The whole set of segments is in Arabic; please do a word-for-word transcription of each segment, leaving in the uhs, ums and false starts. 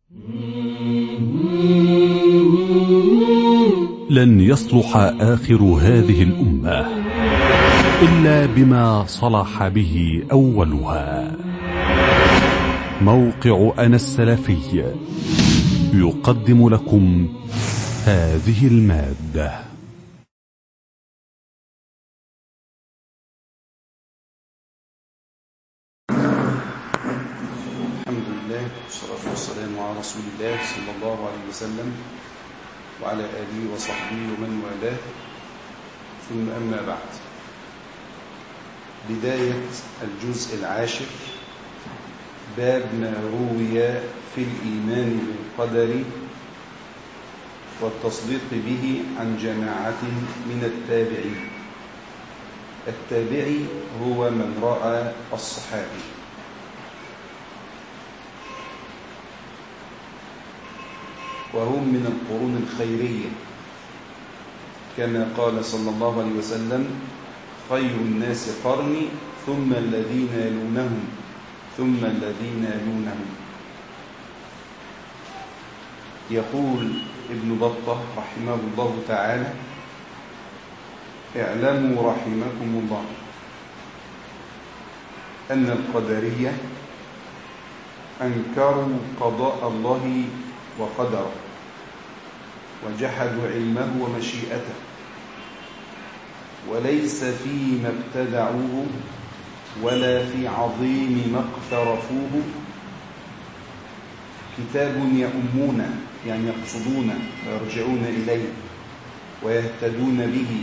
لن يصلح آخر هذه الأمة إلا بما صلح به أولها. موقع أنا السلفي يقدم لكم هذه المادة. الحمد لله والصلاة والسلام على رسول الله صلى الله عليه وسلم وعلى آله وصحبه ومن والاه، ثم أما بعد. بداية الجزء العاشر، باب ما روي في الإيمان بالقدر والتصديق به عن جماعة من التابعين. التابعي هو من رأى الصحابي. وهم من القرون الخيرية، كما قال صلى الله عليه وسلم: خير الناس قرني ثم الذين يلونهم ثم الذين يلونهم. يقول ابن بطة رحمه الله تعالى: اعلموا رحمكم الله أن القدرية أنكروا قضاء الله وقدره، وجحدوا علمه ومشيئته، وليس فيما ابتدعوه ولا في عظيم ما اقترفوه كتاب يؤمون، يعني يقصدون ويرجعون إليه ويهتدون به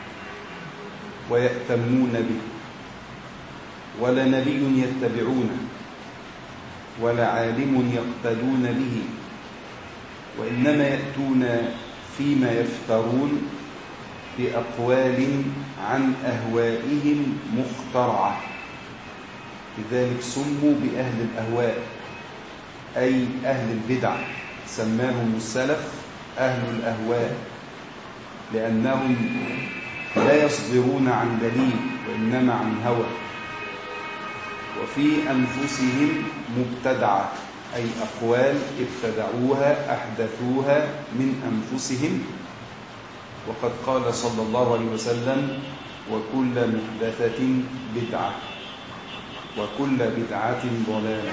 ويأتمون به، ولا نبي يتبعونه ولا عالم يقتدون به، وإنما يأتون فيما يفترون بأقوال عن أهوائهم مخترعة، لذلك سموا بأهل الأهواء، أي أهل البدع. سماهم السلف أهل الأهواء، لأنهم لا يصدرون عن دليل وإنما عن هوى، وفي أنفسهم مبتدعة، أي أقوال ابتدعوها أحدثوها من أنفسهم. وقد قال صلى الله عليه وسلم: وكل محدثة بدعة وكل بدعة ضلالة.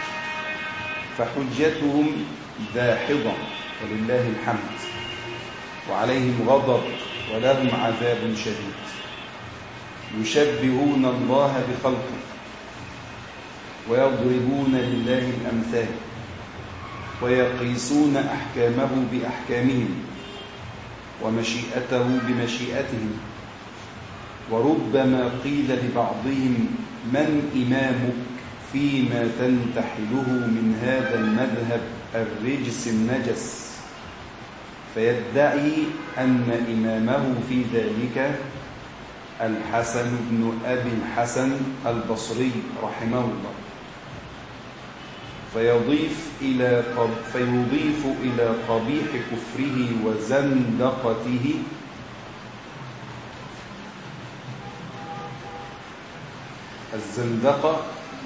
فحجتهم داحضة ولله الحمد، وعليهم غضب ولهم عذاب شديد. يشبهون الله بخلقه ويضربون لله الأمثال ويقيسون أحكامه بأحكامهم ومشيئته بمشيئتهم. وربما قيل لبعضهم: من إمامك فيما تنتحله من هذا المذهب الرجس النجس؟ فيدعي أن إمامه في ذلك الحسن بن أبي الحسن البصري رحمه الله، فيضيف إلى فيضيف إلى قبيح كفره وزندقته الزندقة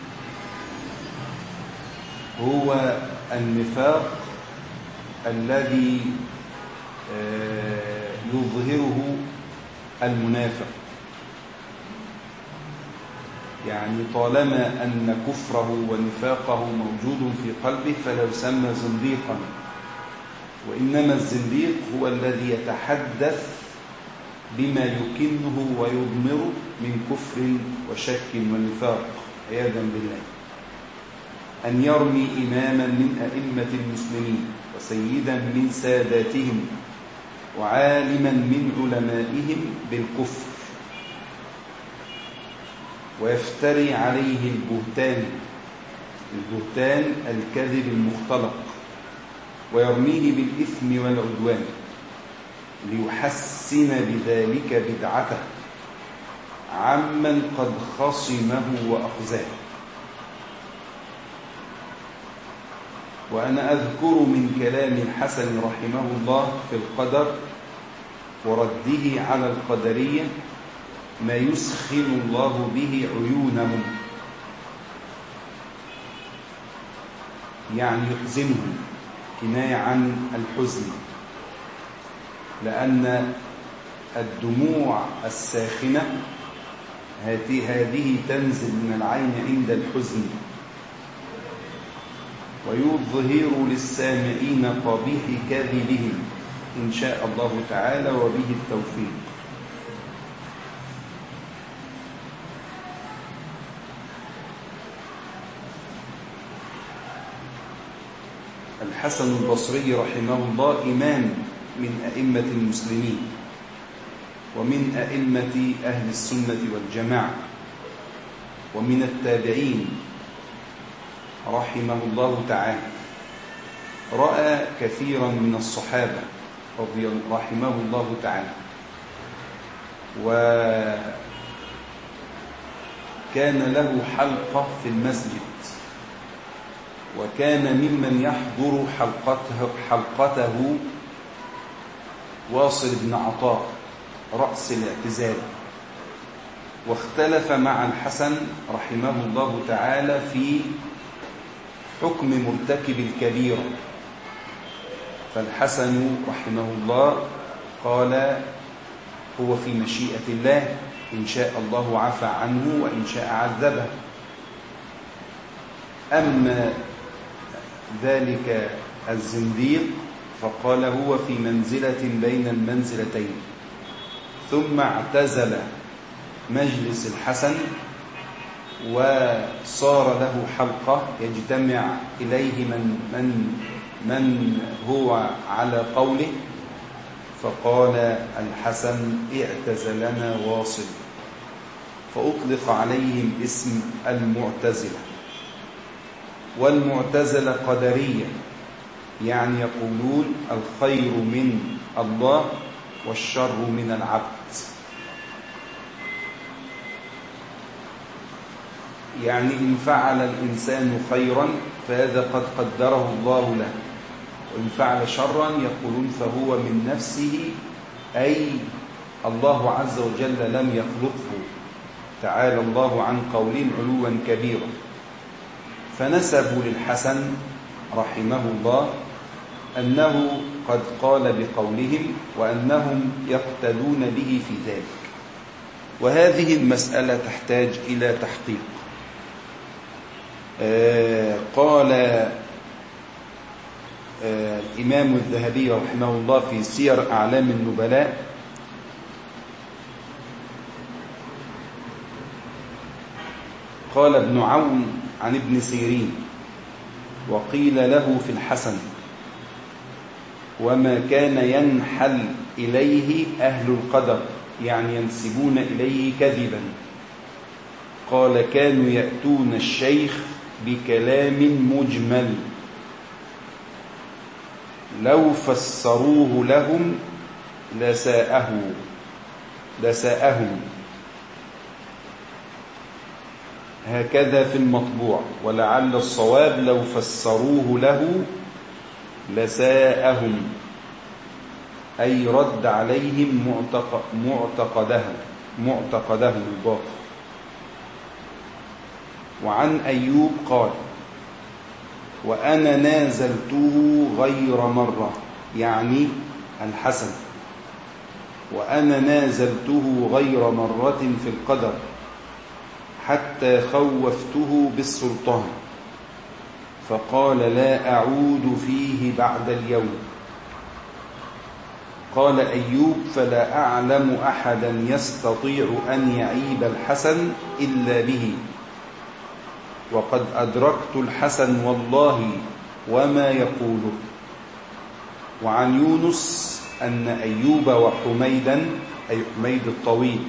هو النفاق الذي يظهره المنافق، يعني طالما أن كفره ونفاقه موجود في قلبه فلا يسمى زنديقا، وإنما الزنديق هو الذي يتحدث بما يكنه ويضمره من كفر وشك ونفاق عياذا بالله. أن يرمي إماما من أئمة المسلمين وسيدا من ساداتهم وعالما من علمائهم بالكفر، ويفتري عليه البهتان البهتان الكذب المختلق، ويرميه بالإثم والعدوان ليحسن بذلك بدعته عمن قد خصمه وأخزاه. وأنا أذكر من كلام الحسن رحمه الله في القدر ورده على القدرية ما يسخن الله به عيونهم، يعني يحزنهم كناية عن الحزن، لأن الدموع الساخنة هذه تنزل من العين عند الحزن، ويظهر للسامعين قبيح كاذبهم إن شاء الله تعالى وبه التوفيق. الحسن البصري رحمه الله إمام من أئمة المسلمين ومن أئمة أهل السنة والجماعة ومن التابعين رحمه الله تعالى، رأى كثيرا من الصحابة رحمه الله تعالى، وكان له حلقة في المسجد، وكان ممن يحضر حلقته, حلقته واصل بن عطاء رأس الاعتزال، واختلف مع الحسن رحمه الله تعالى في حكم مرتكب الكبيرة. فالحسن رحمه الله قال هو في مشيئة الله، إن شاء الله عفى عنه وإن شاء عذبه. أما ذلك الزنديق فقال هو في منزلة بين المنزلتين، ثم اعتزل مجلس الحسن وصار له حلقة يجتمع إليه من, من, من هو على قوله، فقال الحسن اعتزلنا واصل، فأطلق عليهم اسم المعتزلة. والمعتزلة قدرية، يعني يقولون الخير من الله والشر من العبد، يعني إن فعل الإنسان خيرا فهذا قد قدره الله له، وإن فعل شرا يقولون فهو من نفسه، أي الله عز وجل لم يخلقه، تعالى الله عن قولهم علوا كبيرا. فنسبوا للحسن رحمه الله أنه قد قال بقولهم وأنهم يقتدون به في ذلك، وهذه المسألة تحتاج إلى تحقيق. آه قال آه الإمام الذهبي رحمه الله في سير أعلام النبلاء: قال ابن عون عن ابن سيرين: وقيل له في الحسن: وما كان ينحل إليه أهل القدر، يعني ينسبون إليه كذبا. قال: كانوا يأتون الشيخ بكلام مجمل لو فسروه لهم لساءه لساءهم، هكذا في المطبوع، ولعل الصواب لو فسروه له لساءهم، أي رد عليهم معتقده معتقده الباطل. وعن أيوب قال: وأنا نازلته غير مرة، يعني الحسن، وأنا نازلته غير مرة في القدر حتى خوفته بالسلطان، فقال: لا أعود فيه بعد اليوم. قال أيوب: فلا أعلم أحدا يستطيع أن يعيب الحسن إلا به، وقد أدركت الحسن والله وما يقوله. وعن يونس أن أيوب وحميدا، أي حميد الطويل،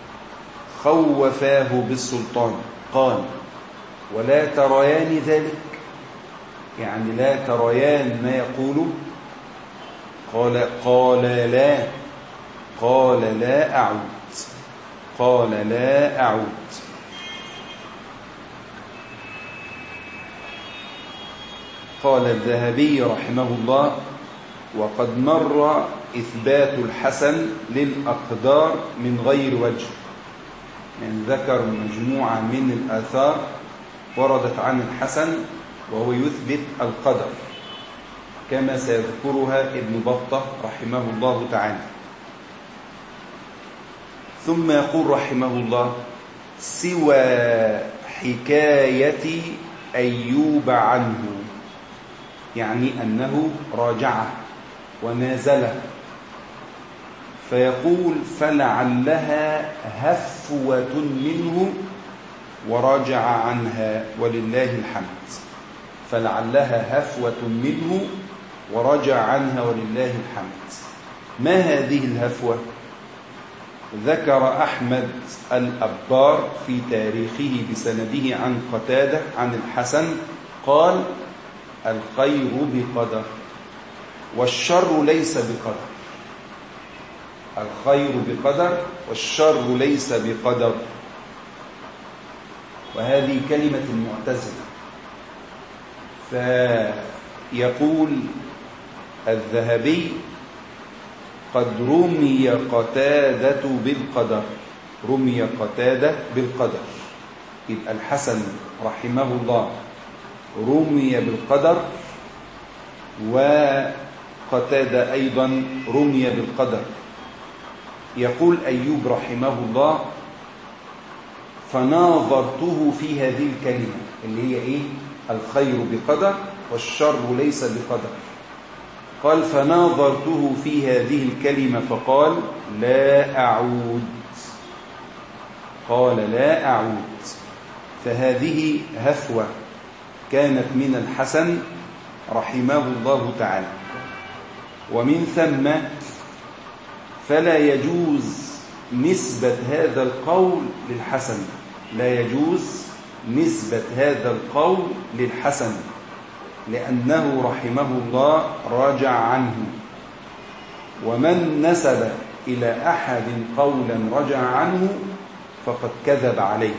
خوفاه بالسلطان، قال: ولا تريان ذلك، يعني لا تريان ما يقوله؟ قال قال لا قال لا أعود قال لا أعود قال الذهبي رحمه الله: وقد مر إثبات الحسن للأقدار من غير وجه، يعني ذكر مجموعة من الآثار وردت عن الحسن وهو يثبت القدر، كما سيذكرها ابن بطة رحمه الله تعالى. ثم يقول رحمه الله: سوى حكاية أيوب عنه، يعني أنه راجعه ونازله، فيقول: فلعلها هفوة منه ورجع عنها ولله الحمد. فلعلها هفوة منه ورجع عنها ولله الحمد. ما هذه الهفوة؟ ذكر أحمد الأبار في تاريخه بسنده عن قتادة عن الحسن قال: الخير بقدر والشر ليس بقدر. الخير بقدر والشر ليس بقدر. وهذه كلمة المعتزلة. فيقول الذهبي: قد رمي قتادة بالقدر. رمي قتادة بالقدر. يبقى الحسن رحمه الله رمي بالقدر، وقتادة أيضا رمي بالقدر. يقول أيوب رحمه الله: فناظرته في هذه الكلمة اللي هي إيه؟ الخير بقدر والشر ليس بقدر. قال: فناظرته في هذه الكلمة فقال: لا أعود. قال: لا أعود. فهذه هفوة كانت من الحسن رحمه الله تعالى. ومن ثم فلا يجوز نسبة هذا القول للحسن. لا يجوز نسبة هذا القول للحسن، لأنه رحمه الله راجع عنه. ومن نسب إلى أحد قولا رجع عنه فقد كذب عليه.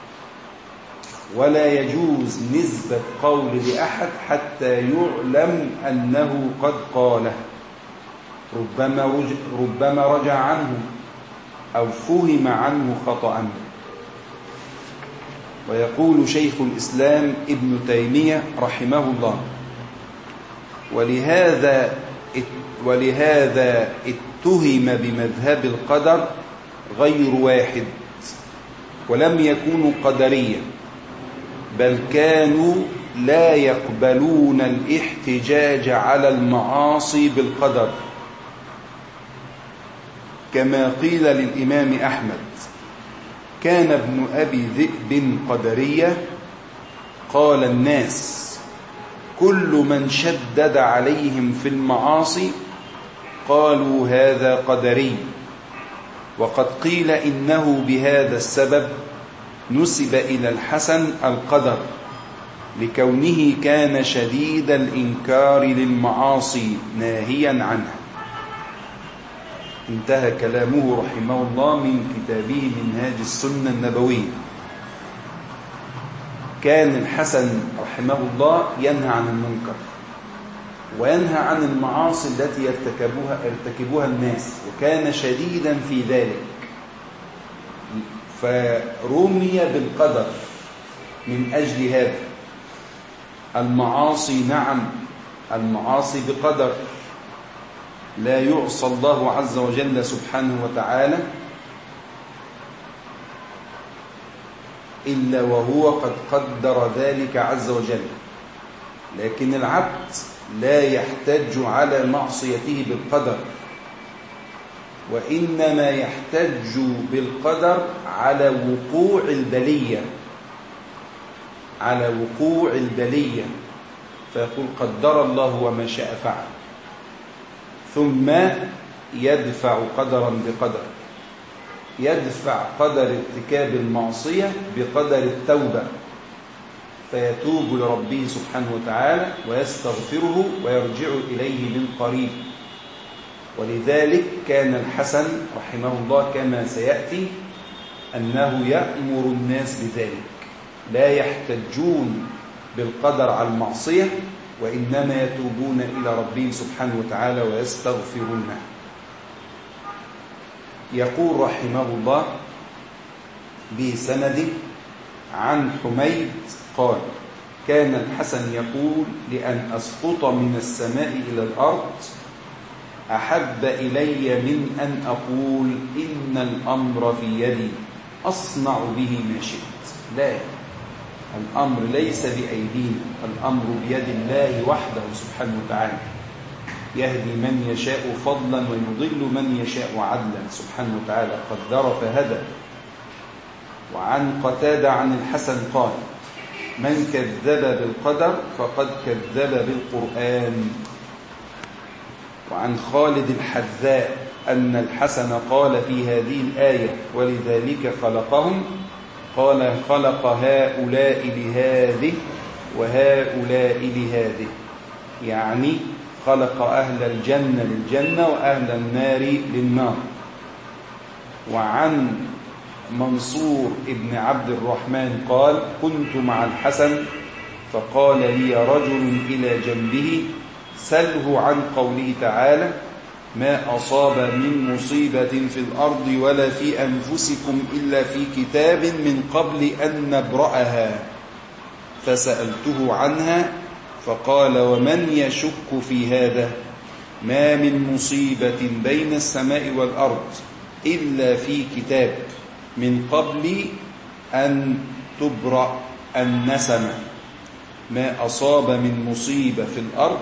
ولا يجوز نسبة قول لأحد حتى يعلم أنه قد قاله. ربما رجع, ربما رجع عنه أو فهم عنه خطأ. ويقول شيخ الإسلام ابن تيمية رحمه الله: ولهذا ولهذا اتهم بمذهب القدر غير واحد، ولم يكونوا قدريا، بل كانوا لا يقبلون الاحتجاج على المعاصي بالقدر، كما قيل للإمام أحمد: كان ابن أبي ذئب قدرية. قال الناس: كل من شدد عليهم في المعاصي قالوا هذا قدري. وقد قيل إنه بهذا السبب نسب إلى الحسن القدر، لكونه كان شديد الإنكار للمعاصي ناهيا عنها. انتهى كلامه رحمه الله من كتابه منهاج السنة النبوية. كان الحسن رحمه الله ينهى عن المنكر وينهى عن المعاصي التي يرتكبوها, يرتكبوها الناس، وكان شديدا في ذلك. فرمي بالقدر من أجل هذا. المعاصي نعم، المعاصي بقدر، لا يعصى الله عز وجل سبحانه وتعالى إلا وهو قد قدر ذلك عز وجل. لكن العبد لا يحتج على معصيته بالقدر، وإنما يحتج بالقدر على وقوع البلية، على وقوع البلية، فيقول قدر الله وما شاء فعل، ثم يدفع قدرا بقدر. يدفع قدر ارتكاب المعصية بقدر التوبة، فيتوب لربه سبحانه وتعالى ويستغفره ويرجع إليه من قريب. ولذلك كان الحسن رحمه الله كما سيأتي أنه يأمر الناس بذلك، لا يحتجون بالقدر على المعصية، وإنما يتوبون إلى ربهم سبحانه وتعالى ويستغفرونه. يقول رحمه الله بسنده عن حميد قال: كان الحسن يقول: لأن أسقط من السماء إلى الأرض أحب إلي من أن أقول إن الأمر في يدي أصنع به ما شئت. لا، الأمر ليس بأيدينا، الأمر بيد الله وحده سبحانه وتعالى، يهدي من يشاء فضلا ويضل من يشاء عدلا سبحانه وتعالى، قدر فهدى. وعن قتادة عن الحسن قال: من كذب بالقدر فقد كذب بالقرآن. وعن خالد الحذاء أن الحسن قال في هذه الآية: ولذلك خلقهم، قال: خلق هؤلاء لهذه وهؤلاء لهذه، يعني خلق أهل الجنة للجنة وأهل النار للنار. وعن منصور ابن عبد الرحمن قال: كنت مع الحسن فقال لي رجل إلى جنبه: سله عن قوله تعالى: ما أصاب من مصيبة في الأرض ولا في أنفسكم إلا في كتاب من قبل أن نبرأها. فسألته عنها فقال: ومن يشك في هذا؟ ما من مصيبة بين السماء والأرض إلا في كتاب من قبل أن تبرأ النسمة. ما أصاب من مصيبة في الأرض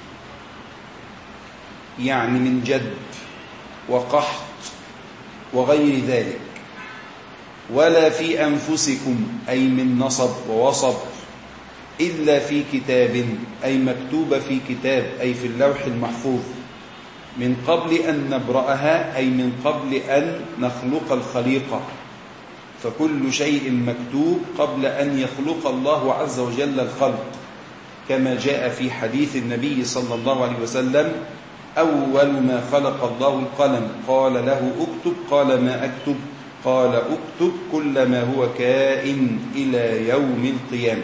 يعني من جد وقحط وغير ذلك، ولا في أنفسكم أي من نصب ووصب، إلا في كتاب أي مكتوبة في كتاب أي في اللوح المحفوظ، من قبل أن نبرأها أي من قبل أن نخلق الخليقة. فكل شيء مكتوب قبل أن يخلق الله عز وجل الخلق، كما جاء في حديث النبي صلى الله عليه وسلم: أول ما خلق الله القلم، قال له اكتب، قال ما أكتب؟ قال اكتب كل ما هو كائن إلى يوم القيامة.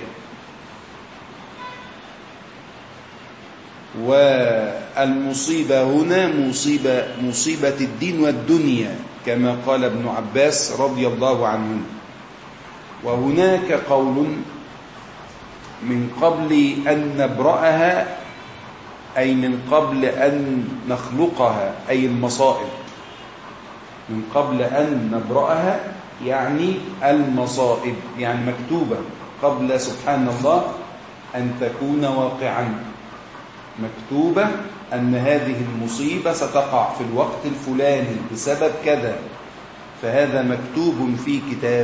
والمصيبة هنا مصيبة, مصيبة الدين والدنيا، كما قال ابن عباس رضي الله عنه. وهناك قول: من قبل أن نبرأها أي من قبل أن نخلقها، أي المصائب. من قبل أن نبرأها يعني المصائب، يعني مكتوبة قبل سبحان الله أن تكون واقعا، مكتوبة أن هذه المصيبة ستقع في الوقت الفلاني بسبب كذا، فهذا مكتوب في كتاب.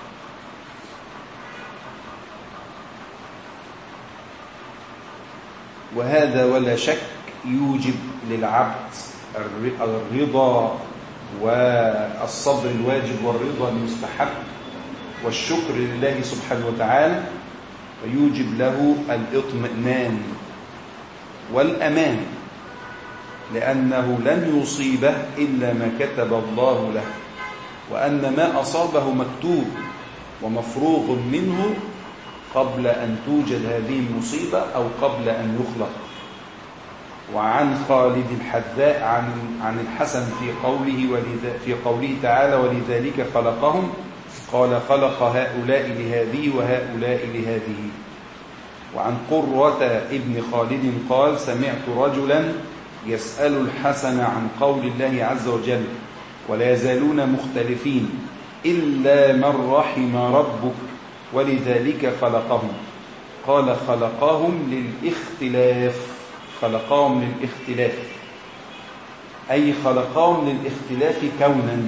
وهذا ولا شك يوجب للعبد الرضا والصبر الواجب والرضا المستحب والشكر لله سبحانه وتعالى، ويوجب له الاطمئنان والأمان، لأنه لن يصيبه إلا ما كتب الله له، وأن ما أصابه مكتوب ومفروغ منه قبل أن توجد هذه المصيبة أو قبل أن يخلق. وعن خالد الحذاء عن عن الحسن في قوله في قوله تعالى: ولذلك خلقهم، قال: خلق هؤلاء لهذه وهؤلاء لهذه. وعن قرة ابن خالد قال: سمعت رجلا يسأل الحسن عن قول الله عز وجل: ولا يزالون مختلفين إلا من رحم ربك ولذلك خلقهم. قال: خلقهم للاختلاف، خلقهم للاختلاف أي خلقهم للاختلاف كونا.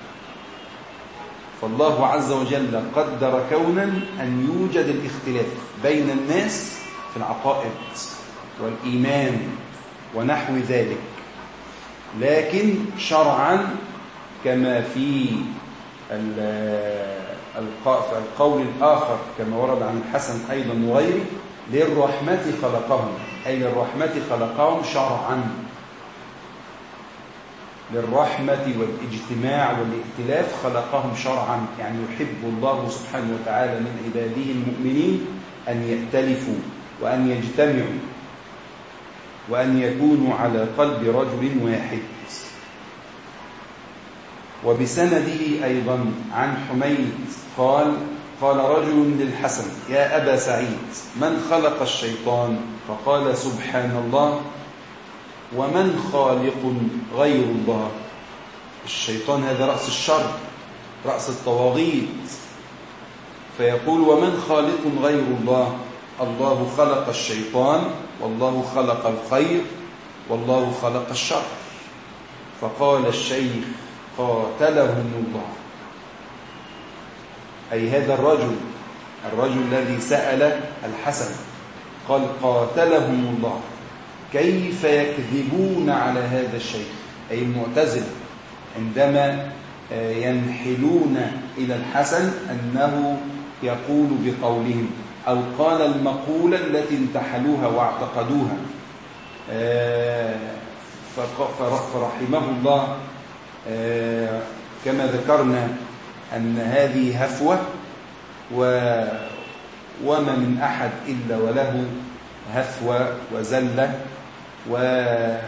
فالله عز وجل قدر كونا أن يوجد الاختلاف بين الناس في العقائد والإيمان ونحو ذلك، لكن شرعا كما في القول الآخر كما ورد عن الحسن أيضا وغيره: للرحمة خلقهم، أي للرحمة خلقهم شرعا، للرحمة والاجتماع والائتلاف خلقهم شرعا، يعني يحب الله سبحانه وتعالى من عباده المؤمنين أن يأتلفوا وأن يجتمعوا وأن يكونوا على قلب رجل واحد. وبسنده أيضا عن حميد قال: قال رجل للحسن: يا أبا سعيد، من خلق الشيطان؟ فقال: سبحان الله، ومن خالق غير الله؟ الشيطان هذا رأس الشر، رأس الطواغيت. فيقول: ومن خالق غير الله؟ الله خلق الشيطان، والله خلق الخير، والله خلق الشر. فقال الشيخ: قاتلهم الله. أي هذا الرجل الرجل الذي سأل الحسن قال: قاتلهم الله، كيف يكذبون على هذا الشيخ؟ أي المعتزلة عندما ينحلون إلى الحسن أنه يقول بقولهم، أو قال المقولة التي انتحلوها واعتقدوها. فرحمه الله كما ذكرنا أن هذه هفوة، وما من أحد إلا وله هفوة وزلة، ولا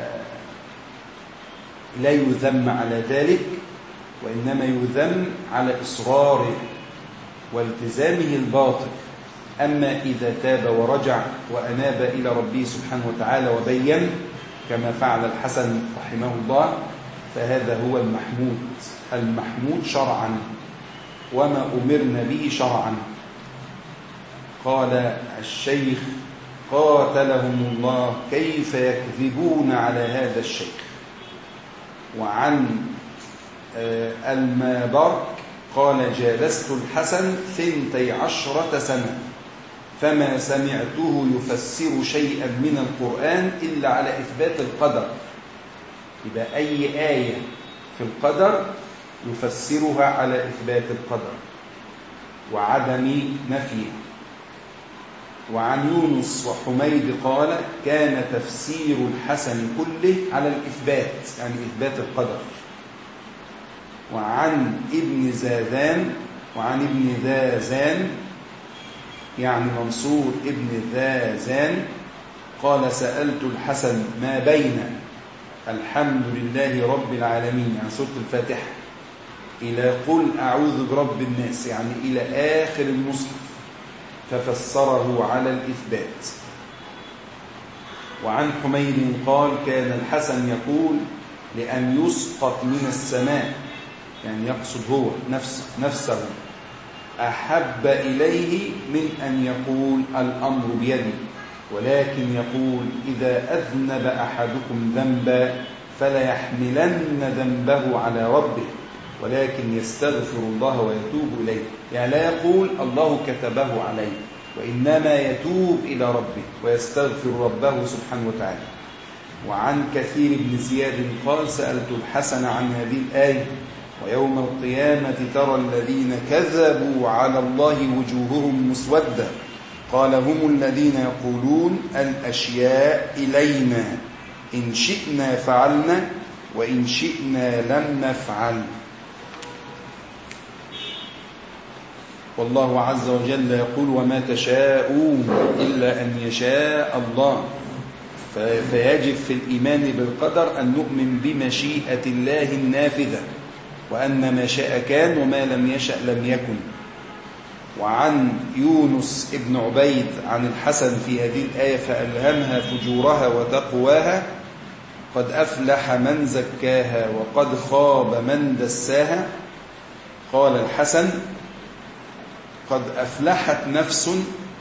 يذم على ذلك، وإنما يذم على إصراره والتزامه الباطل. أما إذا تاب ورجع وأناب إلى ربه سبحانه وتعالى وبين كما فعل الحسن رحمه الله، فهذا هو المحمود المحمود شرعا، وما أمرنا به شرعا. قال الشيخ: قاتلهم الله، كيف يكذبون على هذا الشيخ. وعن المابرك قال: جالست الحسن ثنتي عشرة سنة، فما سمعته يفسر شيئا من القرآن إلا على إثبات القدر. إذا أي آية في القدر يفسرها على إثبات القدر وعدم نفيه. وعن يونس وحميد قال: كان تفسير الحسن كله على الإثبات، يعني إثبات القدر. وعن ابن زادان وعن ابن ذازان يعني منصور ابن ذازان قال: سألت الحسن ما بين الحمد لله رب العالمين، يعني سورة الفاتحة، إلى قل أعوذ برب الناس، يعني إلى آخر المصحف، ففسره على الإثبات. وعن حميد قال: كان الحسن يقول: لأن يسقط من السماء، يعني يقصد هو نفسه, نفسه أحب إليه من أن يقول الأمر بيدي، ولكن يقول: إذا أذنب أحدكم ذنبا فلا يحملن ذنبه على ربه، ولكن يستغفر الله ويتوب إليه. يعني لا يقول الله كتبه عليه، وإنما يتوب إلى ربه ويستغفر ربه سبحانه وتعالى. وعن كثير بن زياد قال: سألت الحسن عن هذه الآية: ويوم القيامة ترى الذين كذبوا على الله وجوههم مسودة، قال: هم الذين يقولون الأشياء إلينا، إن شئنا فعلنا وإن شئنا لم نفعل. والله عز وجل يقول: وما تشاءون إلا أن يشاء الله. فيجب في الإيمان بالقدر أن نؤمن بمشيئة الله النافذة، وأن ما شاء كان وما لم يشأ لم يكن. وعن يونس ابن عبيد عن الحسن في هذه الآية: فألهمها فجورها وتقواها، قد أفلح من زكاها وقد خاب من دساها. قال الحسن: قد أفلحت نفس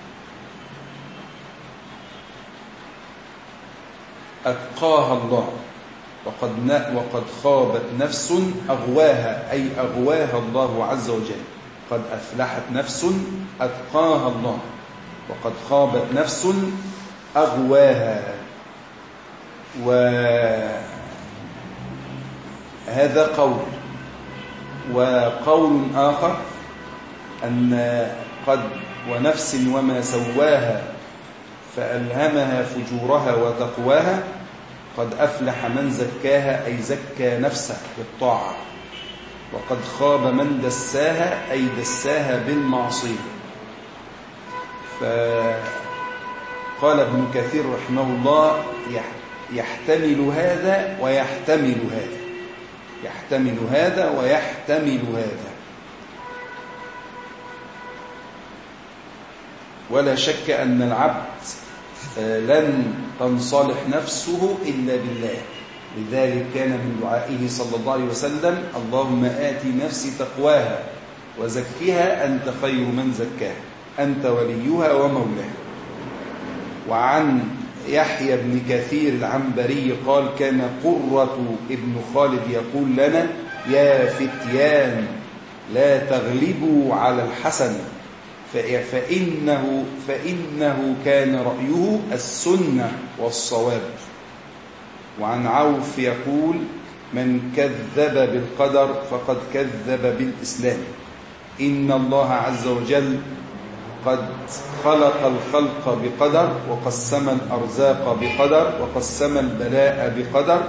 أتقاها الله، وقد وقد خابت نفس أغواها، أي أغواها الله عز وجل. قد أفلحت نفس أتقاها الله، وقد خابت نفس أغواها. وهذا قول. وقول آخر أن قد ونفس وما سواها فألهمها فجورها وتقواها، قد أفلح من زكاها، أي زكى نفسه بالطاعة، وقد خاب من دساها، أي دساها بالمعصية. فقال ابن كثير رحمه الله: يحتمل هذا ويحتمل هذا، يحتمل هذا ويحتمل هذا. ولا شك أن العبد لن تنصلح نفسه إلا بالله. لذلك كان من دعائه صلى الله عليه وسلم: اللهم آت نفسي تقواها وزكها أنت خير من زكاها أنت وليها ومولاها. وعن يحيى بن كثير العنبري قال: كان قرة ابن خالد يقول لنا: يا فتيان لا تغلبوا على الحسن فإنه, فإنه كان رأيه السنة والصواب. وعن عوف يقول: من كذب بالقدر فقد كذب بالإسلام. إن الله عز وجل قد خلق الخلق بقدر، وقسم الأرزاق بقدر، وقسم البلاء بقدر،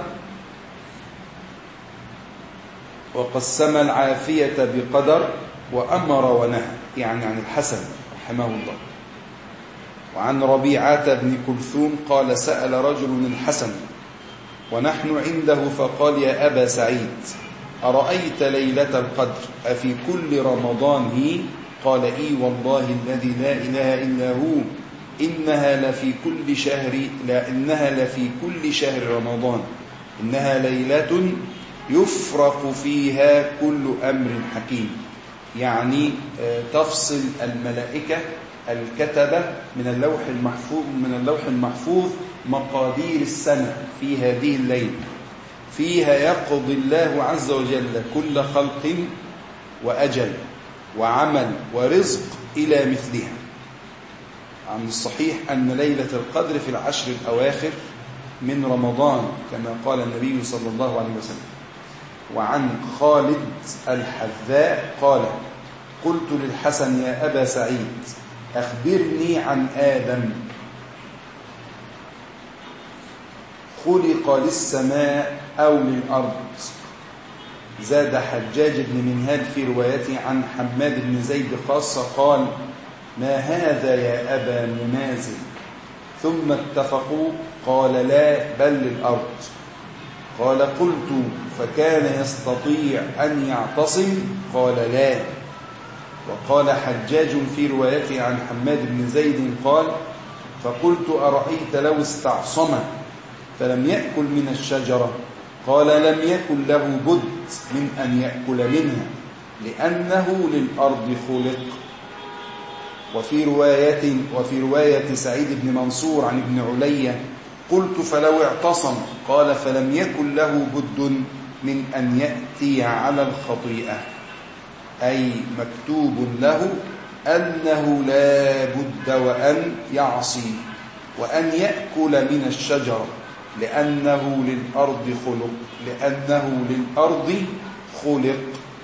وقسم العافية بقدر، وأمر ونهى، يعني عن الحسن رحمه الله. وعن ربيعة بن كلثوم قال: سأل رجل الحسن ونحن عنده فقال: يا أبا سعيد، أرأيت ليلة القدر أفي كل رمضان هي؟ قال: إي والله الذي لا إله إلا هو إنها لفي كل شهر لا إنها لفي كل شهر رمضان، إنها ليلة يفرق فيها كل أمر حكيم. يعني تفصل الملائكة الكتبة من اللوح المحفوظ من اللوح المحفوظ مقادير السنة في هذه الليلة. فيها يقضي الله عز وجل كل خلق وأجل وعمل ورزق إلى مثلها. عن الصحيح أن ليلة القدر في العشر الأواخر من رمضان كما قال النبي صلى الله عليه وسلم. وعن خالد الحذاء قال: قلت للحسن: يا أبا سعيد، أخبرني عن آدم، خلق للسماء أو للأرض؟ زاد حجاج بن منهال في روايته عن حماد بن زيد خاصة قال: ما هذا يا أبا منازل؟ ثم اتفقوا، قال: لا بل للأرض. قال: قلت: فكان يستطيع أن يعتصم؟ قال: لا. وقال حجاج في روايته عن حماد بن زيد قال: فقلت: أرأيت لو استعصم فلم يأكل من الشجرة؟ قال: لم يكن له بد من أن يأكل منها لأنه للأرض خلق. وفي رواية, وفي رواية سعيد بن منصور عن ابن علية: قلت: فلو اعتصم؟ قال: فلم يكن له بد من أن يأتي على الخطيئة، أي مكتوب له أنه لا بد وأن يعصي وأن يأكل من الشجرة لأنه للأرض خلق لأنه للأرض خلق.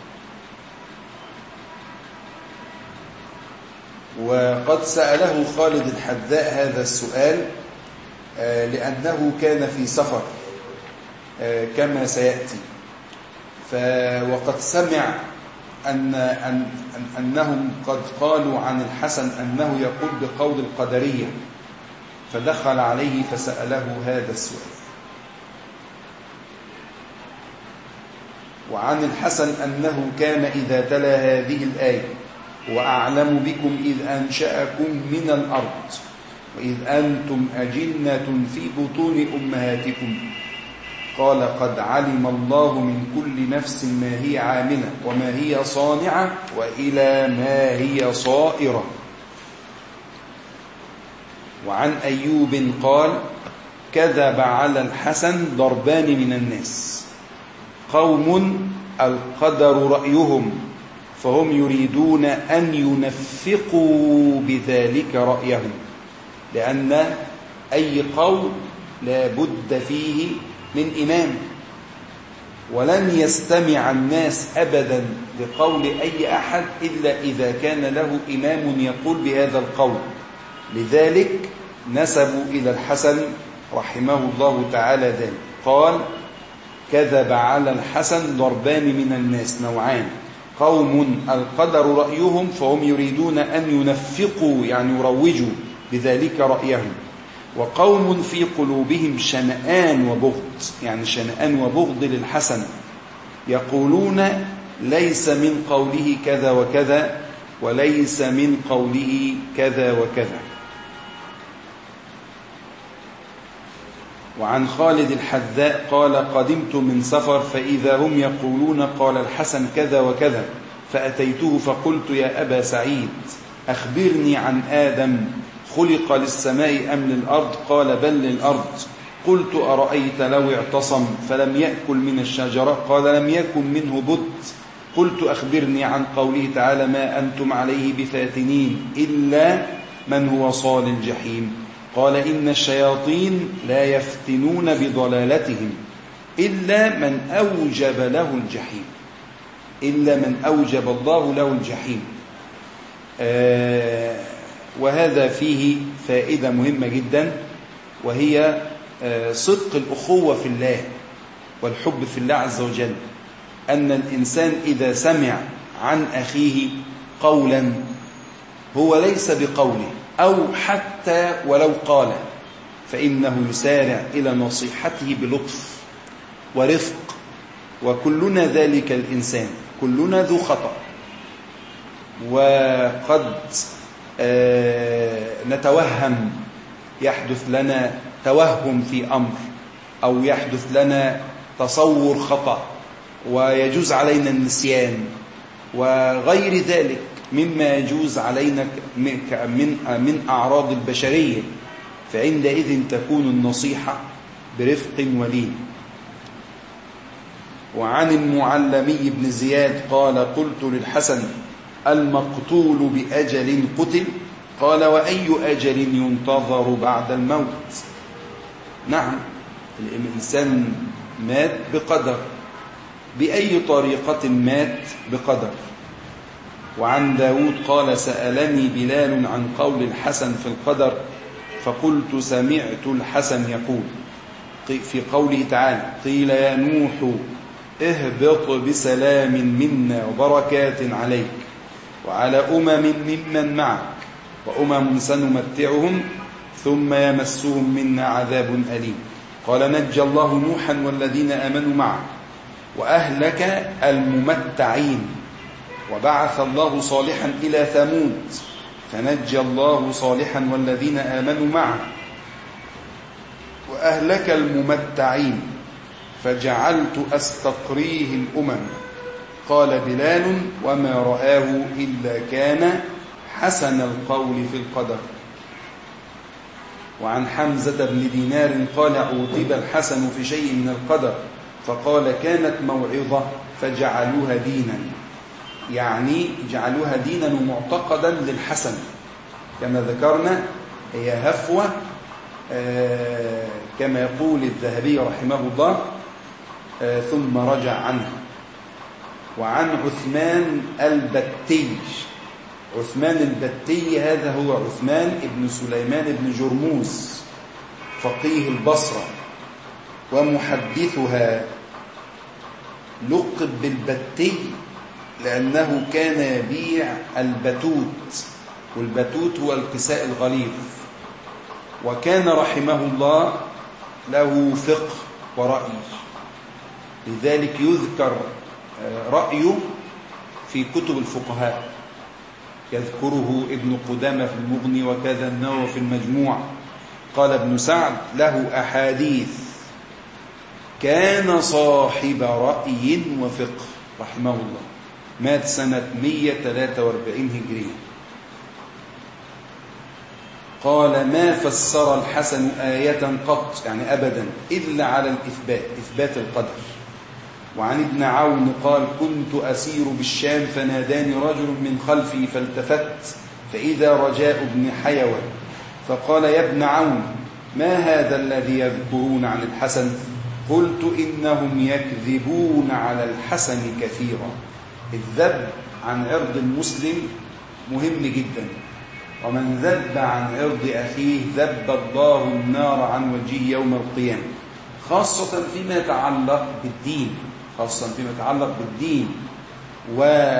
وقد سأله خالد الحذاء هذا السؤال لأنه كان في سفر كما سيأتي، وقد سمع أن أن أنهم قد قالوا عن الحسن أنه يقول بقول القدرية، فدخل عليه فسأله هذا السؤال. وعن الحسن أنه كان إذا تلا هذه الآية: وأعلم بكم إذ أنشأكم من الأرض وإذ أنتم أجنة في بطون أمهاتكم، قال: قد علم الله من كل نفس ما هي عاملة وما هي صانعة وإلى ما هي صائرة. وعن أيوب قال: كذب على الحسن ضربان من الناس: قوم القدر رأيهم فهم يريدون أن ينفقوا بذلك رأيهم، لأن أي قول لا بد فيه من إمام، ولن يستمع الناس أبدا لقول أي أحد إلا إذا كان له إمام يقول بهذا القول. لذلك نسبوا إلى الحسن رحمه الله تعالى ذلك. قال: كذب على الحسن ضربان من الناس نوعان: قوم القدر رأيهم فهم يريدون أن ينفقوا يعني يروجوا بذلك رأيهم، وقوم في قلوبهم شنآن وبغض يعني شنآن وبغض للحسن، يقولون ليس من قوله كذا وكذا وليس من قوله كذا وكذا. وعن خالد الحذاء قال قدمت من سفر فإذا هم يقولون قال الحسن كذا وكذا، فأتيته فقلت يا أبا سعيد أخبرني عن آدم خلق للسماء أم للأرض؟ قال بل للأرض. قلت أرأيت لو اعتصم فلم يأكل من الشجرة؟ قال لم يكن منه بد. قلت أخبرني عن قوله تعالى ما أنتم عليه بفاتنين إلا من هو صال الجحيم؟ قال إن الشياطين لا يفتنون بضلالتهم إلا من أوجب له الجحيم، إلا من أوجب الله له الجحيم. آه وهذا فيه فائدة مهمة جدا، وهي آه صدق الأخوة في الله والحب في الله عز وجل. أن الإنسان إذا سمع عن أخيه قولا هو ليس بقوله أو حتى ولو قال، فإنه يسارع إلى نصيحته بلطف ورفق. وكلنا ذلك الإنسان، كلنا ذو خطأ، وقد آه نتوهم، يحدث لنا توهم في أمر أو يحدث لنا تصور خطأ ويجوز علينا النسيان وغير ذلك مما يجوز علينا من من أعراض البشرية، فعندئذ تكون النصيحة برفق ولين. وعن المعلمي بن زياد قال قلت للحسن المقتول بأجل قتل؟ قال وأي أجل ينتظر بعد الموت؟ نعم، الإنسان مات بقدر، بأي طريقة مات بقدر. وعن داود قال سألني بلال عن قول الحسن في القدر فقلت سمعت الحسن يقول في قوله تعالى قيل يا نوح اهبط بسلام منا وبركات عليك وعلى أمم ممن معك وأمم سنمتعهم ثم يمسهم منا عذاب أليم. قال نجى الله نوحا والذين آمنوا معه وأهلك الممتعين، وبعث الله صالحا إلى ثمود فنجى الله صالحا والذين آمنوا معه وأهلك الممتعين فجعلت أستقريه الأمم. قال بلال وما رآه إلا كان حسن القول في القدر. وعن حمزة بن دينار قال عوتب الحسن في شيء من القدر فقال كانت موعظة فجعلوها دينا، يعني جعلوها دينا ومعتقدا للحسن كما ذكرنا، هي هفوة آه كما يقول الذهبي رحمه الله آه ثم رجع عنها. وعن عثمان البتي، عثمان البتي هذا هو عثمان ابن سليمان بن جرموس فقيه البصرة ومحدثها، لقب بالبتي لأنه كان يبيع البتوت، والبتوت هو الكساء الغليظ. وكان رحمه الله له فقه ورأي، لذلك يذكر رأيه في كتب الفقهاء، يذكره ابن قدامة في المغني وكذا النووي في المجموع. قال ابن سعد له أحاديث كان صاحب رأي وفقه رحمه الله، مات سنة مئة وثلاثة وأربعين هجرية. قال ما فسر الحسن آية قط، يعني أبدا، إلا على الإثبات، إثبات القدر. وعن ابن عون قال كنت أسير بالشام فناداني رجل من خلفي فالتفت فإذا رجاء بن حيوة فقال يا ابن عون ما هذا الذي يذكرون عن الحسن؟ قلت إنهم يكذبون على الحسن كثيرا. الذب عن عرض المسلم مهم جدا، ومن ذب عن عرض أخيه ذب الله النار عن وجهه يوم القيامة، خاصة فيما يتعلق بالدين، خاصة فيما يتعلق بالدين و...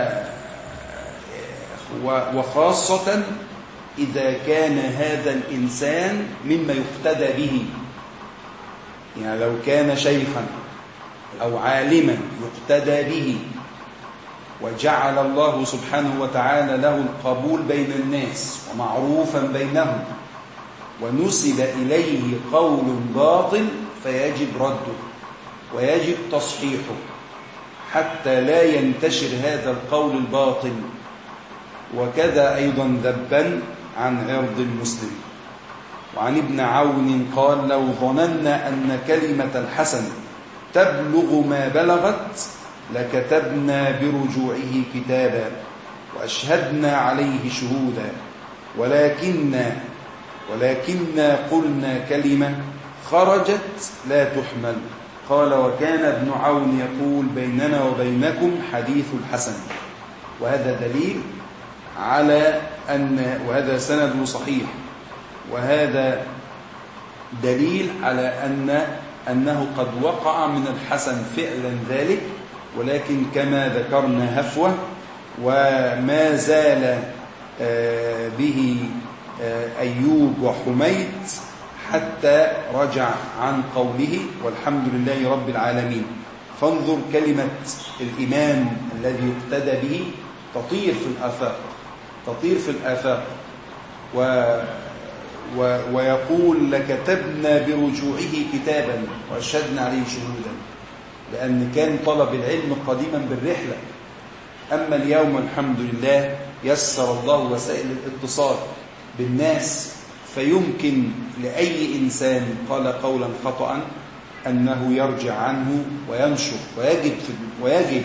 وخاصة إذا كان هذا الإنسان مما يقتدى به، يعني لو كان شيخا أو عالما يقتدى به وجعل الله سبحانه وتعالى له القبول بين الناس ومعروفا بينهم، ونسب إليه قول باطل فيجب رده ويجب تصحيحه حتى لا ينتشر هذا القول الباطل، وكذا أيضا ذبا عن عرض المسلم. وعن ابن عون قال: لو ظننا أن كلمة الحسن تبلغ ما بلغت لكتبنا برجوعه كتابا وأشهدنا عليه شهودا، ولكننا ولكننا قلنا كلمة خرجت لا تحمل. قال: وكان ابن عون يقول: بيننا وبينكم حديث الحسن. وهذا دليل على أن وهذا سند صحيح، وهذا دليل على أن أنه قد وقع من الحسن فعلا ذلك، ولكن كما ذكرنا هفوة، وما زال به أيوب وحميد حتى رجع عن قوله، والحمد لله رب العالمين. فانظر كلمة الإمام الذي يقتدى به تطير في الآفاق تطير في الآفاق و و ويقول: لكتبنا برجوعه كتابا وأشهدنا عليه شهودا، لأن كان طلب العلم قديما بالرحلة. أما اليوم الحمد لله يسر الله وسائل الاتصال بالناس، فيمكن لأي إنسان قال قولا خطأ أنه يرجع عنه وينشر. ويجب, ويجب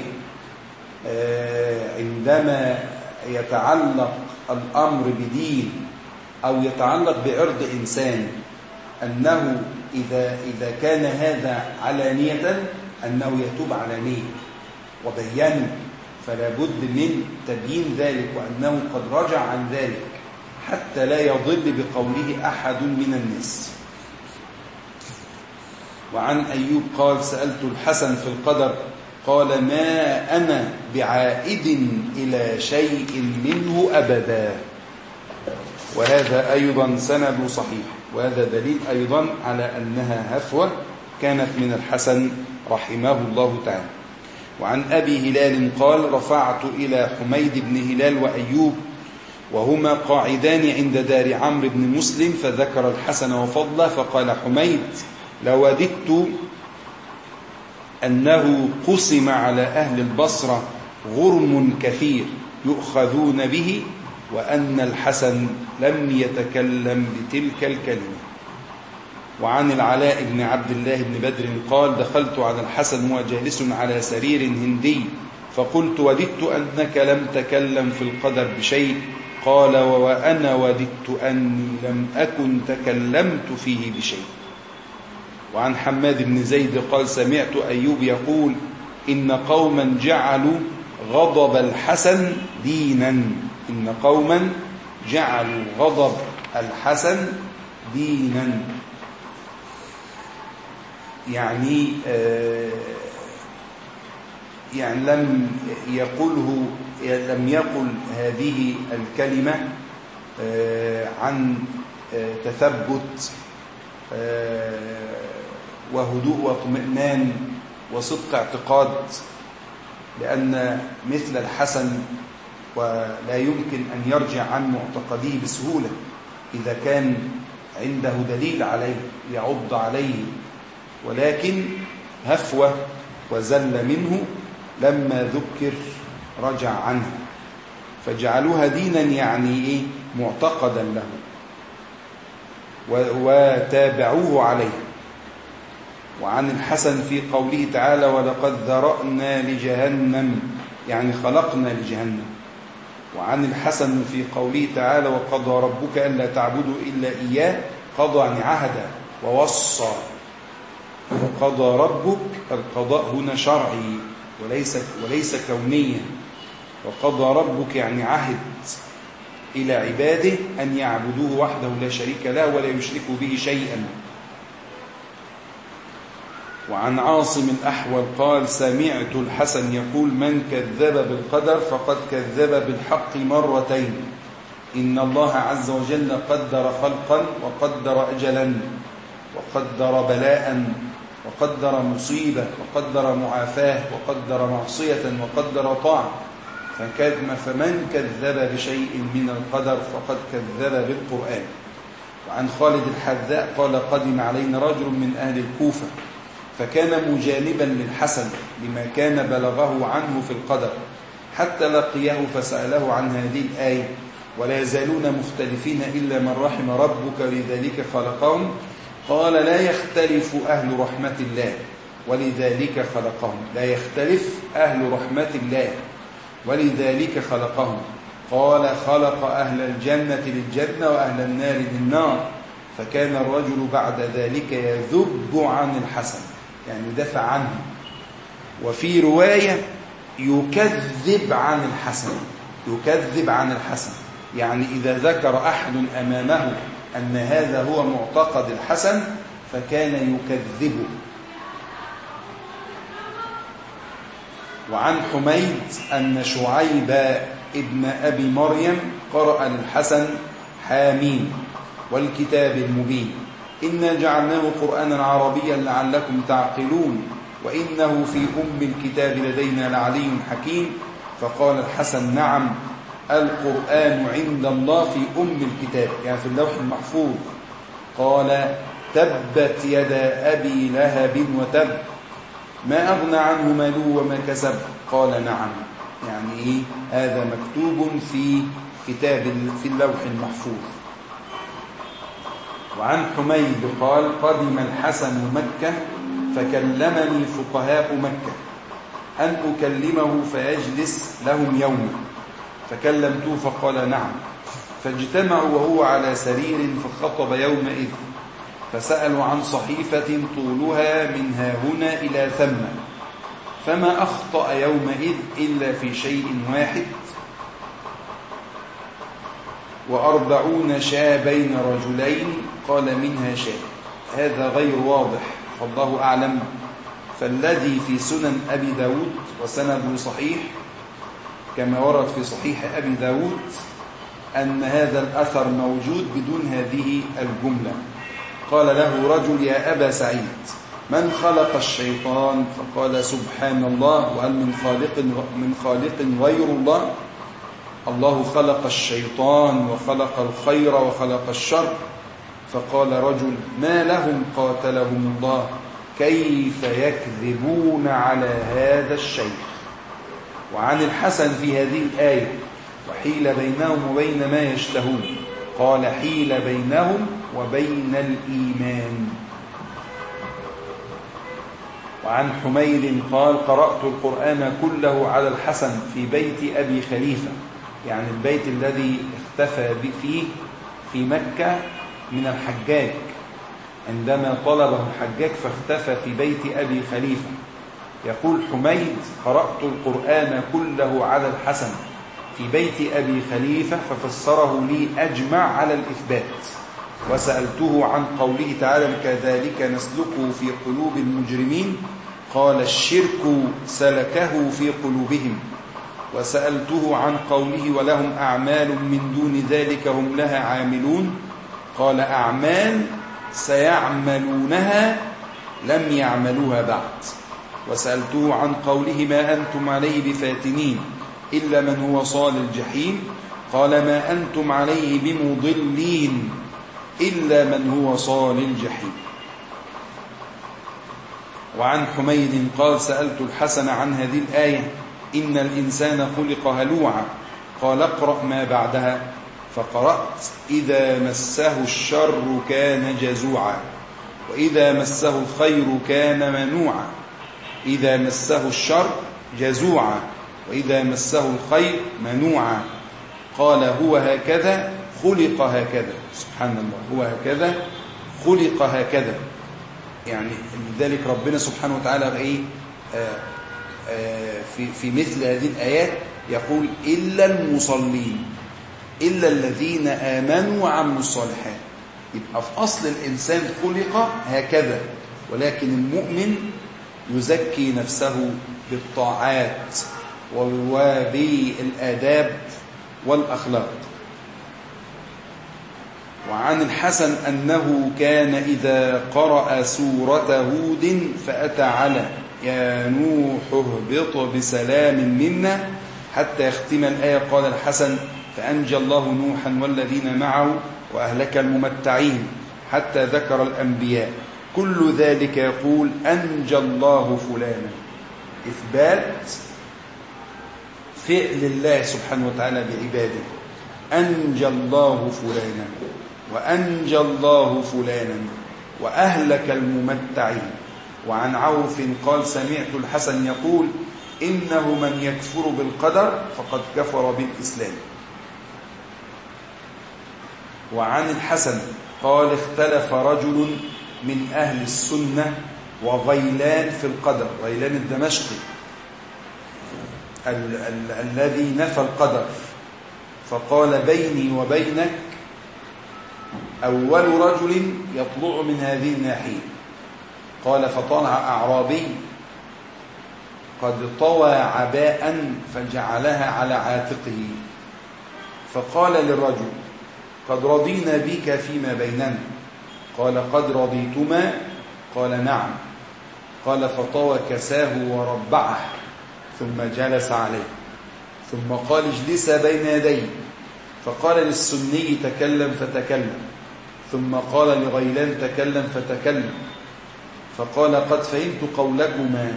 عندما يتعلق الأمر بدين أو يتعلق بعرض إنسان أنه إذا, إذا كان هذا علانية أنه يتوب علانية وبينه، فلا بد من تبيين ذلك وأنه قد رجع عن ذلك حتى لا يضل بقوله أحد من الناس. وعن أيوب قال: سألت الحسن في القدر قال: ما أنا بعائد إلى شيء منه أبدا. وهذا أيضا سند صحيح، وهذا دليل أيضا على أنها هفوة كانت من الحسن رحمه الله تعالى. وعن أبي هلال قال: رفعت إلى حميد بن هلال وأيوب وهما قاعدان عند دار عمرو بن مسلم، فذكر الحسن وفضله، فقال حميد: لوددت أنه قسم على أهل البصرة غرم كثير يؤخذون به، وأن الحسن لم يتكلم بتلك الكلمة. وعن العلاء بن عبد الله بن بدر قال: دخلت على الحسن وهو جالس على سرير هندي، فقلت: وددت أنك لم تكلم في القدر بشيء. قال: وأنا وددت أني لم أكن تكلمت فيه بشيء. وعن حماد بن زيد قال: سمعت أيوب يقول: إن قوما جعلوا غضب الحسن دينا إن قوما جعلوا غضب الحسن دينا يعني آه يعني لم يقله لم يقل هذه الكلمة آه عن آه تثبت آه وهدوء واطمئنان وصدق اعتقاد، لأن مثل الحسن ولا يمكن أن يرجع عن معتقده بسهولة إذا كان عنده دليل عليه يعض عليه، ولكن هفوة وزل منه لما ذكر رجع عنه، فجعلوها دينا يعني إيه؟ معتقدا له وتابعوه عليه. وعن الحسن في قوله تعالى: ولقد ذرأنا لجهنم يعني خلقنا لجهنم. وعن الحسن في قوله تعالى: وقضى ربك ألا تعبدوا إلا إياه. قضى يعني عهد ووصى، وقضى ربك القضاء هنا شرعي وليس وليس كونيا. وقضى ربك يعني عهد إلى عباده أن يعبدوه وحده لا شريك له ولا يشركوا به شيئا. وعن عاصم الأحول قال: سمعت الحسن يقول: من كذب بالقدر فقد كذب بالحق مرتين. إن الله عز وجل قدر خلقا وقدر أجلا وقدر بلاء وقدر مصيبة وقدر معافاة وقدر معصية وقدر طاعة، فمن كذب بشيء من القدر فقد كذب بالقرآن. وعن خالد الحذاء قال قدم علينا رجل من أهل الكوفة فكان مجانبا للحسن لما كان بلغه عنه في القدر حتى لقيه فسأله عن هذه الآية ولا يزالون مختلفين إلا من رحم ربك لذلك خلقهم. قال لا يختلف أهل رحمة الله ولذلك خلقهم. لا يختلف أهل رحمة الله ولذلك خلقهم. قال خلق أهل الجنة للجنة وأهل النار للنار. فكان الرجل بعد ذلك يذب عن الحسن يعني يدافع عنه. وفي رواية يكذب عن الحسن يكذب عن الحسن يعني إذا ذكر أحد أمامه أن هذا هو معتقد الحسن فكان يكذبه. وعن حميد أن شعيب ابن أبي مريم قرأ للحسن حامين والكتاب المبين إنا جعلناه قرآنا عربيا لعلكم تعقلون وإنه في أم الكتاب لدينا لعلي حكيم. فقال الحسن نعم القرآن عند الله في أم الكتاب يعني في اللوح المحفوظ. قال تبت يدا أبي لهب وتب ما أغنى عنه ماله وما كسب. قال نعم يعني إيه هذا مكتوب في كتاب في اللوح المحفوظ. وعن حميد قال قدم الحسن مكة فكلمني فقهاء مكة أن أكلمه فيجلس لهم يوما فكلمته فقال نعم. فاجتمعوا وهو على سرير فخطب يومئذ فسألوا عن صحيفة طولها من ها هنا إلى ثم فما أخطأ يومئذ إلا في شيء واحد وأربعون شاة بين رجلين قال منها شاة. هذا غير واضح فالله أعلم. فالذي في سنن أبي داود وسنده صحيح كما ورد في صحيح أبي داود أن هذا الأثر موجود بدون هذه الجملة. قال له رجل يا أبا سعيد من خلق الشيطان؟ فقال سبحان الله وهل من خالق من خالق غير الله؟ الله خلق الشيطان وخلق الخير وخلق الشر. فقال رجل ما لهم قاتلهم الله كيف يكذبون على هذا الشيخ. وعن الحسن في هذه الآية وحيل بينهم وبين ما يشتهون قال حيل بينهم وبين الإيمان. وعن حميد قال قرأت القرآن كله على الحسن في بيت أبي خليفة يعني البيت الذي اختفى فيه في مكة من الحجاج عندما طلبه الحجاج فاختفى في بيت أبي خليفة. يقول حميد قرأت القرآن كله على الحسن في بيت أبي خليفة ففسره لي أجمع على الإثبات. وسألته عن قوله تعالى كذلك نسلكه في قلوب المجرمين قال الشرك سلكه في قلوبهم. وسألته عن قوله ولهم أعمال من دون ذلك هم لها عاملون قال أعمال سيعملونها لم يعملوها بعد. وسألته عن قوله ما أنتم عليه بفاتنين إلا من هو صال الجحيم قال ما أنتم عليه بمضلين إلا من هو صال الجحيم. وعن حميد قال سألت الحسن عن هذه الآية إن الإنسان خلق هلوعا قال اقرأ ما بعدها فقرأت إذا مسه الشر كان جزوعا وإذا مسه الخير كان منوعا. إذا مسه الشر جزوعا وإذا مسه الخير منوعا. قال هو هكذا خلق هكذا. سبحان الله هو هكذا خلق هكذا يعني لذلك ربنا سبحانه وتعالى إيه آه آه في في مثل هذه الآيات يقول إلا المصلين إلا الذين آمنوا وعملوا الصالحات. يبقى في أصل الإنسان خلق هكذا ولكن المؤمن يزكي نفسه بالطاعات وبالآداب والأخلاق. وعن الحسن أنه كان إذا قرأ سورة هود فأتى على يا نوح اهبط بسلام منا حتى يختم الآية. قال الحسن: فأنجى الله نوحا والذين معه وأهلك الممتعين، حتى ذكر الأنبياء. كل ذلك يقول أنجى الله فلانا، إثبات فعل الله سبحانه وتعالى بعباده. أنجى الله فلانا وأنجى الله فلانا وأهلك الممتعين. وعن عوف قال: سمعت الحسن يقول: إنه من يكفر بالقدر فقد كفر بالإسلام. وعن الحسن قال: اختلف رجل من أهل السنة وغيلان في القدر. غيلان الدمشقي ال- ال- الذي نفى القدر، فقال: بيني وبينك أول رجل يطلع من هذه الناحية. قال: فطلع أعرابي قد طوى عباء فجعلها على عاتقه، فقال للرجل: قد رضينا بك فيما بيننا. قال: قد رضيتما؟ قال: نعم. قال: فطوى كساه وربعه ثم جلس عليه، ثم قال: اجلس بين يديه. فقال للسني: تكلم، فتكلم. ثم قال لغيلان: تكلم، فتكلم. فقال: قد فهمت قولكما،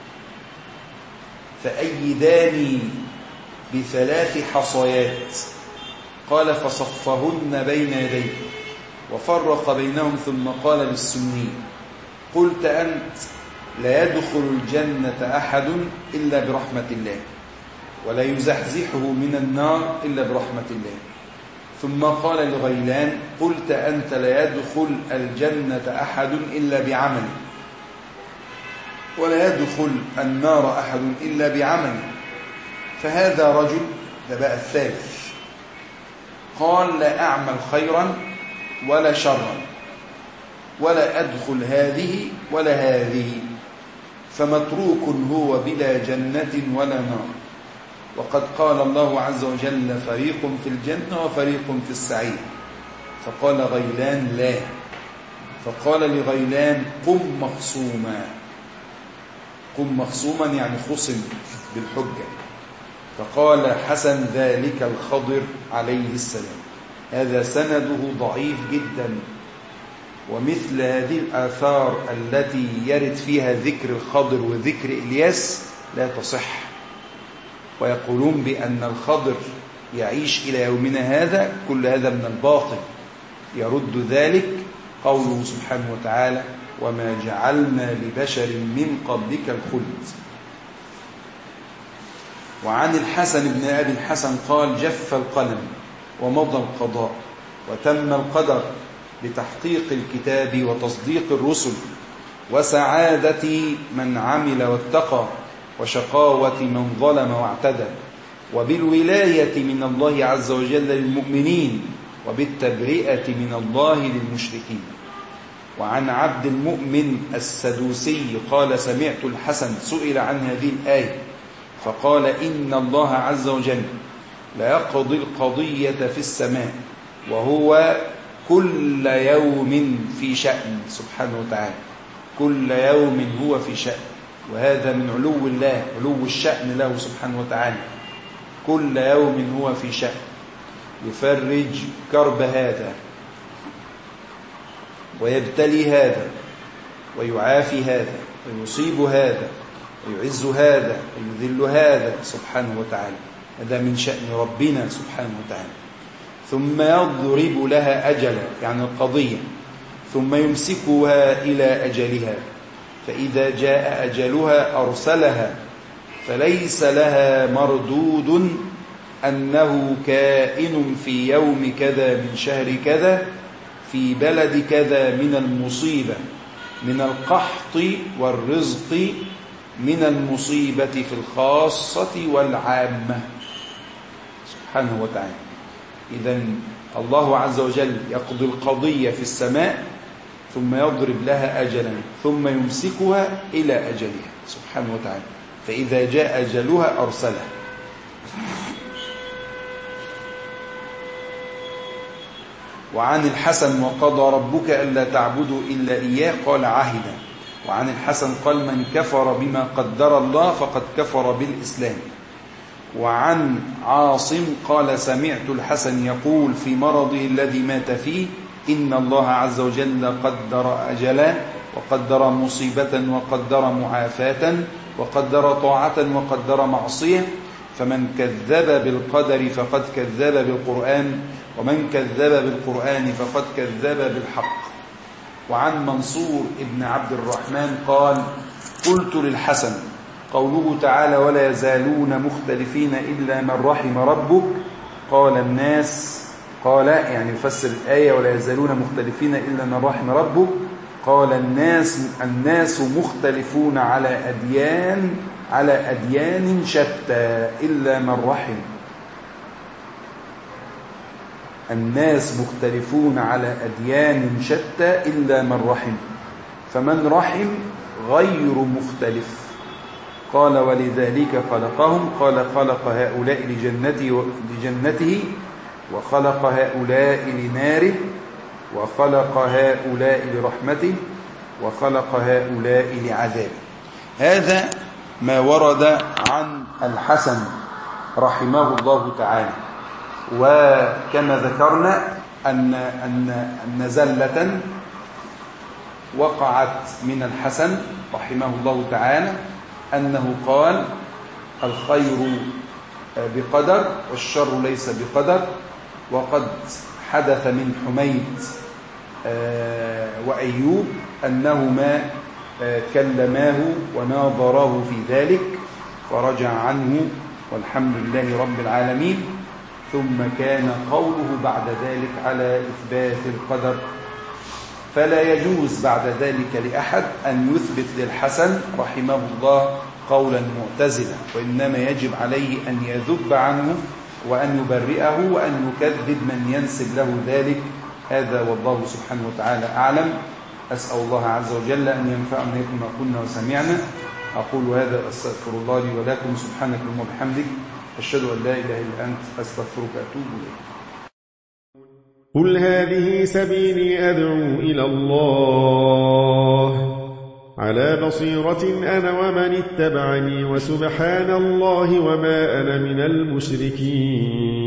فأيداني بثلاث حصيات. قال: فصفهن بين يديه وفرق بينهم، ثم قال للسني: قلت أنت لا يدخل الجنة أحد إلا برحمة الله، ولا يزحزحه من النار إلا برحمة الله. ثم قال لغيلان: قلت أنت لا يدخل الجنة أحد إلا بعمل، ولا يدخل النار أحد إلا بعمل. فهذا رجل، ده بقى الثالث، قال: لا أعمل خيرا ولا شرا، ولا أدخل هذه ولا هذه، فمتروك هو بلا جنة ولا نار. وقد قال الله عز وجل: فريق في الجنة وفريق في السعير. فقال غيلان: لا. فقال لغيلان: قم مخصوما. قم مخصوما يعني خصم بالحجة. فقال حسن: ذلك الخضر عليه السلام. هذا سنده ضعيف جدا، ومثل هذه الآثار التي يرد فيها ذكر الخضر وذكر إلياس لا تصح. ويقولون بأن الخضر يعيش إلى يومنا هذا، كل هذا من الباطل. يرد ذلك قوله سبحانه وتعالى: وما جعلنا لبشر من قبلك الخلد. وعن الحسن بن أبي الحسن قال: جف القلم ومضى القضاء وتم القدر بتحقيق الكتاب وتصديق الرسل، وسعادة من عمل واتقى، وشقاوة من ظلم واعتدى، وبالولاية من الله عز وجل للمؤمنين، وبالتبرئة من الله للمشركين. وعن عبد المؤمن السدوسي قال: سمعت الحسن سئل عن هذه الآية فقال: إن الله عز وجل لا يقضي القضية في السماء، وهو كل يوم في شأن سبحانه وتعالى. كل يوم هو في شأن، وهذا من علو الله، علو الشأن له سبحانه وتعالى. كل يوم هو في شأن، يفرج كرب هذا ويبتلي هذا ويعافي هذا ويصيب هذا ويعز هذا ويذل هذا سبحانه وتعالى. هذا من شأن ربنا سبحانه وتعالى. ثم يضرب لها أجلا، يعني القضية، ثم يمسكها إلى أجلها، فإذا جاء أجلها أرسلها، فليس لها مردود أنه كائن في يوم كذا من شهر كذا في بلد كذا من المصيبة، من القحط والرزق، من المصيبة في الخاصة والعامة سبحانه وتعالى. إذن الله عز وجل يقضي القضية في السماء، ثم يضرب لها أجلا، ثم يمسكها إلى أجلها سبحانه وتعالى، فإذا جاء أجلها أرسلها. وعن الحسن: وقضى ربك ألا تعبدوا إلا إياه، قال: عهدا. وعن الحسن قال: من كفر بما قدر الله فقد كفر بالإسلام. وعن عاصم قال سمعت الحسن يقول في مرضه الذي مات فيه إن الله عز وجل قدر أجلا وقدر مصيبة وقدر معافاة وقدر طاعة وقدر معصية، فمن كذب بالقدر فقد كذب بالقرآن، ومن كذب بالقرآن فقد كذب بالحق. وعن منصور ابن عبد الرحمن قال قلت للحسن قوله تعالى ولا يزالون مختلفين إلا من رحم ربك، قال الناس قال يعني يفسر الآية ولا يزالون مختلفين إلا من رحم ربك، قال الناس الناس مختلفون على أديان على أديان شتى إلا من رحم. الناس مختلفون على أديان شتى إلا من رحم، فمن رحم غير مختلف. قال ولذلك خلقهم، قال خلق هؤلاء لجنته, لجنته وخلق هؤلاء لناره وخلق هؤلاء لرحمته وخلق هؤلاء لعذابه. هذا ما ورد عن الحسن رحمه الله تعالى. وكما ذكرنا أن, أن, أن زلة وقعت من الحسن رحمه الله تعالى أنه قال الخير بقدر والشر ليس بقدر، وقد حدث من حميد وأيوب أنهما كلماه وناظراه في ذلك فرجع عنه والحمد لله رب العالمين. ثم كان قوله بعد ذلك على إثبات القدر، فلا يجوز بعد ذلك لأحد أن يثبت للحسن رحمه الله قولا معتزلا، وإنما يجب عليه أن يذب عنه وأن يبرئه وأن يكذب من ينسب له ذلك. هذا والله سبحانه وتعالى أعلم. أسأل الله عز وجل أن ينفعنا بما قلنا وسمعنا. أقول هذا أستغفر الله لي ولكم. سبحانك اللهم وبحمدك أشهد أن لا إله إلا أنت أستغفرك وأتوب إليك. قل هذه سبيلي أدعو إلى الله على بصيرة أنا ومن اتبعني وسبحان الله وما أنا من المشركين.